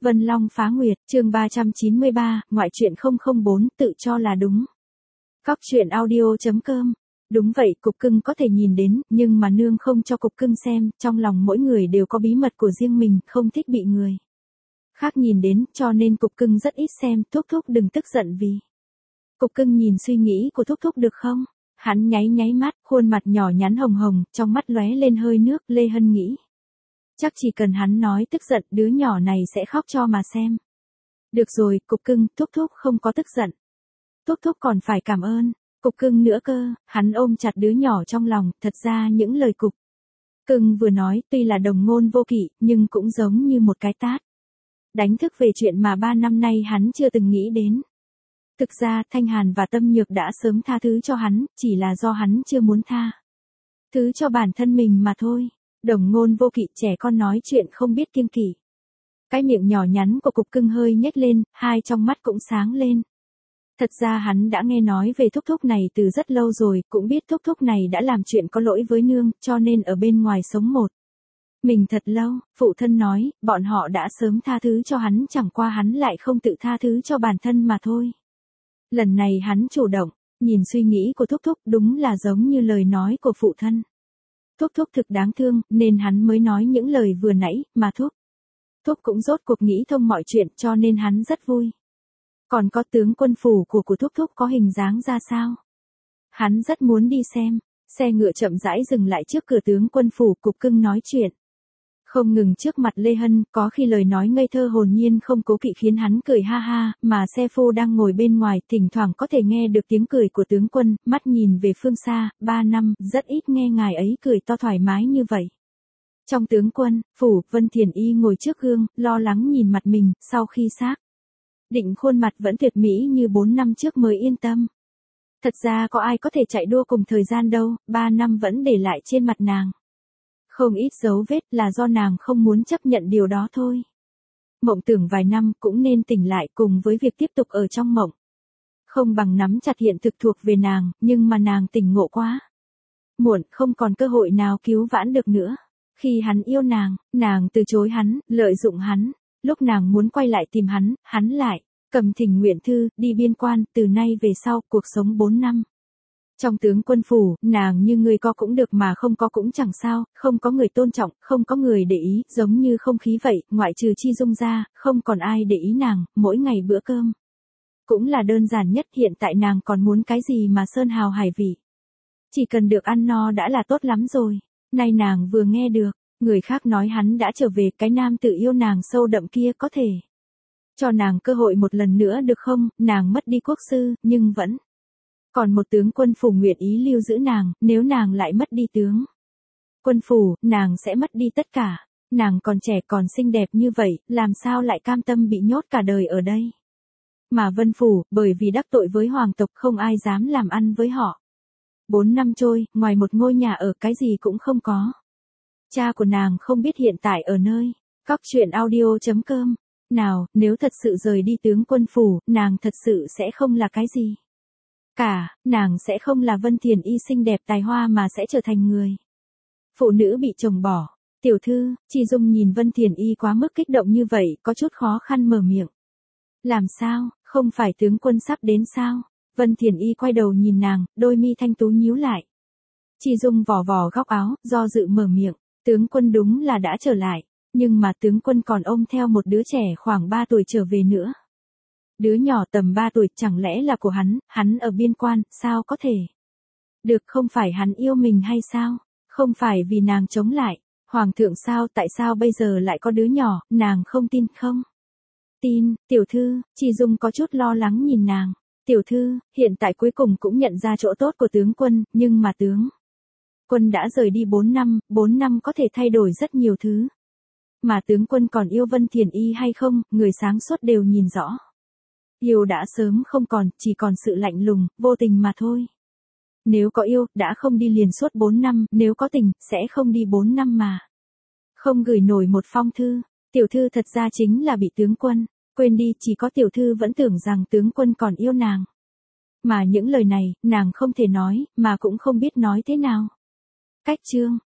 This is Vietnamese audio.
Vân Long phá nguyệt, chương 393, ngoại truyện 004, tự cho là đúng. Cóc truyện audio.com. Đúng vậy, cục cưng có thể nhìn đến, nhưng mà nương không cho cục cưng xem, trong lòng mỗi người đều có bí mật của riêng mình, không thích bị người khác nhìn đến, cho nên cục cưng rất ít xem, thúc thúc đừng tức giận vì. Cục cưng nhìn suy nghĩ của thúc thúc được không? Hắn nháy mắt, khuôn mặt nhỏ nhắn hồng hồng, trong mắt lóe lên hơi nước, Lê Hân nghĩ. Chắc chỉ cần hắn nói tức giận, đứa nhỏ này sẽ khóc cho mà xem. Được rồi, cục cưng, thúc thúc không có tức giận. Thúc thúc còn phải cảm ơn, cục cưng nữa cơ, hắn ôm chặt đứa nhỏ trong lòng, thật ra những lời cục cưng vừa nói tuy là đồng ngôn vô kỵ, nhưng cũng giống như một cái tát. Đánh thức về chuyện mà 3 năm nay hắn chưa từng nghĩ đến. Thực ra Thanh Hàn và Tâm Nhược đã sớm tha thứ cho hắn, chỉ là do hắn chưa muốn tha thứ cho bản thân mình mà thôi. Đồng ngôn vô kỵ, trẻ con nói chuyện không biết kiêng kỵ. Cái miệng nhỏ nhắn của cục cưng hơi nhếch lên, hai trong mắt cũng sáng lên. Thật ra hắn đã nghe nói về thúc thúc này từ rất lâu rồi, cũng biết thúc thúc này đã làm chuyện có lỗi với nương, cho nên ở bên ngoài sống một mình thật lâu. Phụ thân nói, bọn họ đã sớm tha thứ cho hắn, chẳng qua hắn lại không tự tha thứ cho bản thân mà thôi. Lần này hắn chủ động, nhìn suy nghĩ của thúc thúc đúng là giống như lời nói của phụ thân. Thúc thúc thực đáng thương, nên hắn mới nói những lời vừa nãy, mà thúc cũng rốt cuộc nghĩ thông mọi chuyện, cho nên hắn rất vui. Còn có tướng quân phủ của thúc thúc có hình dáng ra sao? Hắn rất muốn đi xem. Xe ngựa chậm rãi dừng lại trước cửa tướng quân phủ, cục cưng nói chuyện. Không ngừng trước mặt Lê Hân, có khi lời nói ngây thơ hồn nhiên không cố kỵ khiến hắn cười ha ha, mà xe phu đang ngồi bên ngoài, thỉnh thoảng có thể nghe được tiếng cười của tướng quân, mắt nhìn về phương xa, 3 năm, rất ít nghe ngài ấy cười to thoải mái như vậy. Trong tướng quân phủ, Vân Thiền Y ngồi trước gương, lo lắng nhìn mặt mình, sau khi xác định khuôn mặt vẫn tuyệt mỹ như 4 năm trước mới yên tâm. Thật ra có ai có thể chạy đua cùng thời gian đâu, 3 năm vẫn để lại trên mặt nàng không ít dấu vết, là do nàng không muốn chấp nhận điều đó thôi. Mộng tưởng vài năm cũng nên tỉnh lại, cùng với việc tiếp tục ở trong mộng. Không bằng nắm chặt hiện thực thuộc về nàng, nhưng mà nàng tỉnh ngộ quá muộn, không còn cơ hội nào cứu vãn được nữa. Khi hắn yêu nàng từ chối hắn, lợi dụng hắn. Lúc nàng muốn quay lại tìm hắn lại cầm thỉnh nguyện thư, đi biên quan, từ nay về sau, cuộc sống 4 năm. Trong tướng quân phủ, nàng như người có cũng được mà không có cũng chẳng sao, không có người tôn trọng, không có người để ý, giống như không khí vậy, ngoại trừ Chi Dung ra, không còn ai để ý nàng, mỗi ngày bữa cơm cũng là đơn giản nhất. Hiện tại nàng còn muốn cái gì mà sơn hào hải vị. Chỉ cần được ăn no đã là tốt lắm rồi. Nay nàng vừa nghe được người khác nói hắn đã trở về, cái nam tự yêu nàng sâu đậm kia có thể cho nàng cơ hội một lần nữa được không? Nàng mất đi quốc sư, nhưng vẫn còn một tướng quân phủ nguyện ý lưu giữ nàng, nếu nàng lại mất đi tướng quân phủ, nàng sẽ mất đi tất cả. Nàng còn trẻ còn xinh đẹp như vậy, làm sao lại cam tâm bị nhốt cả đời ở đây? Mà Vân phủ, bởi vì đắc tội với hoàng tộc không ai dám làm ăn với họ. 4 năm trôi, ngoài một ngôi nhà ở cái gì cũng không có. Cha của nàng không biết hiện tại ở nơi. Cóc truyện audio.com. Nào, nếu thật sự rời đi tướng quân phủ, nàng thật sự sẽ không là cái gì cả, nàng sẽ không là Vân Thiền Y xinh đẹp tài hoa mà sẽ trở thành người phụ nữ bị chồng bỏ. Tiểu thư, Chi Dung nhìn Vân Thiền Y quá mức kích động như vậy, có chút khó khăn mở miệng. Làm sao, không phải tướng quân sắp đến sao? Vân Thiền Y quay đầu nhìn nàng, đôi mi thanh tú nhíu lại. Chi Dung vò vò góc áo, do dự mở miệng. Tướng quân đúng là đã trở lại, nhưng mà tướng quân còn ôm theo một đứa trẻ khoảng 3 tuổi trở về nữa. Đứa nhỏ tầm 3 tuổi chẳng lẽ là của hắn ở biên quan, sao có thể? Được, không phải hắn yêu mình hay sao? Không phải vì nàng chống lại. Hoàng thượng sao, tại sao bây giờ lại có đứa nhỏ, nàng không tin không? Tin, tiểu thư, Chi Dung có chút lo lắng nhìn nàng. Tiểu thư, hiện tại cuối cùng cũng nhận ra chỗ tốt của tướng quân, nhưng mà tướng quân đã rời đi 4 năm có thể thay đổi rất nhiều thứ. Mà tướng quân còn yêu Vân Thiền Y hay không, người sáng suốt đều nhìn rõ. Yêu đã sớm không còn, chỉ còn sự lạnh lùng, vô tình mà thôi. Nếu có yêu, đã không đi liền suốt 4 năm, nếu có tình, sẽ không đi 4 năm mà không gửi nổi một phong thư. Tiểu thư thật ra chính là bị tướng quân quên đi, chỉ có tiểu thư vẫn tưởng rằng tướng quân còn yêu nàng. Mà những lời này, nàng không thể nói, mà cũng không biết nói thế nào. Cách chương